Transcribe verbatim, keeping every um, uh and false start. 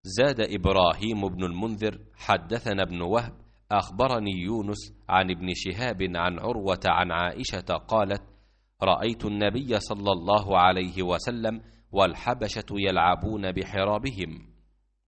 زاد إبراهيم بن المنذر: حدثنا ابن وهب أخبرني يونس عن ابن شهاب عن عروة عن عائشة قالت: رأيت النبي صلى الله عليه وسلم والحبشة يلعبون بحرابهم.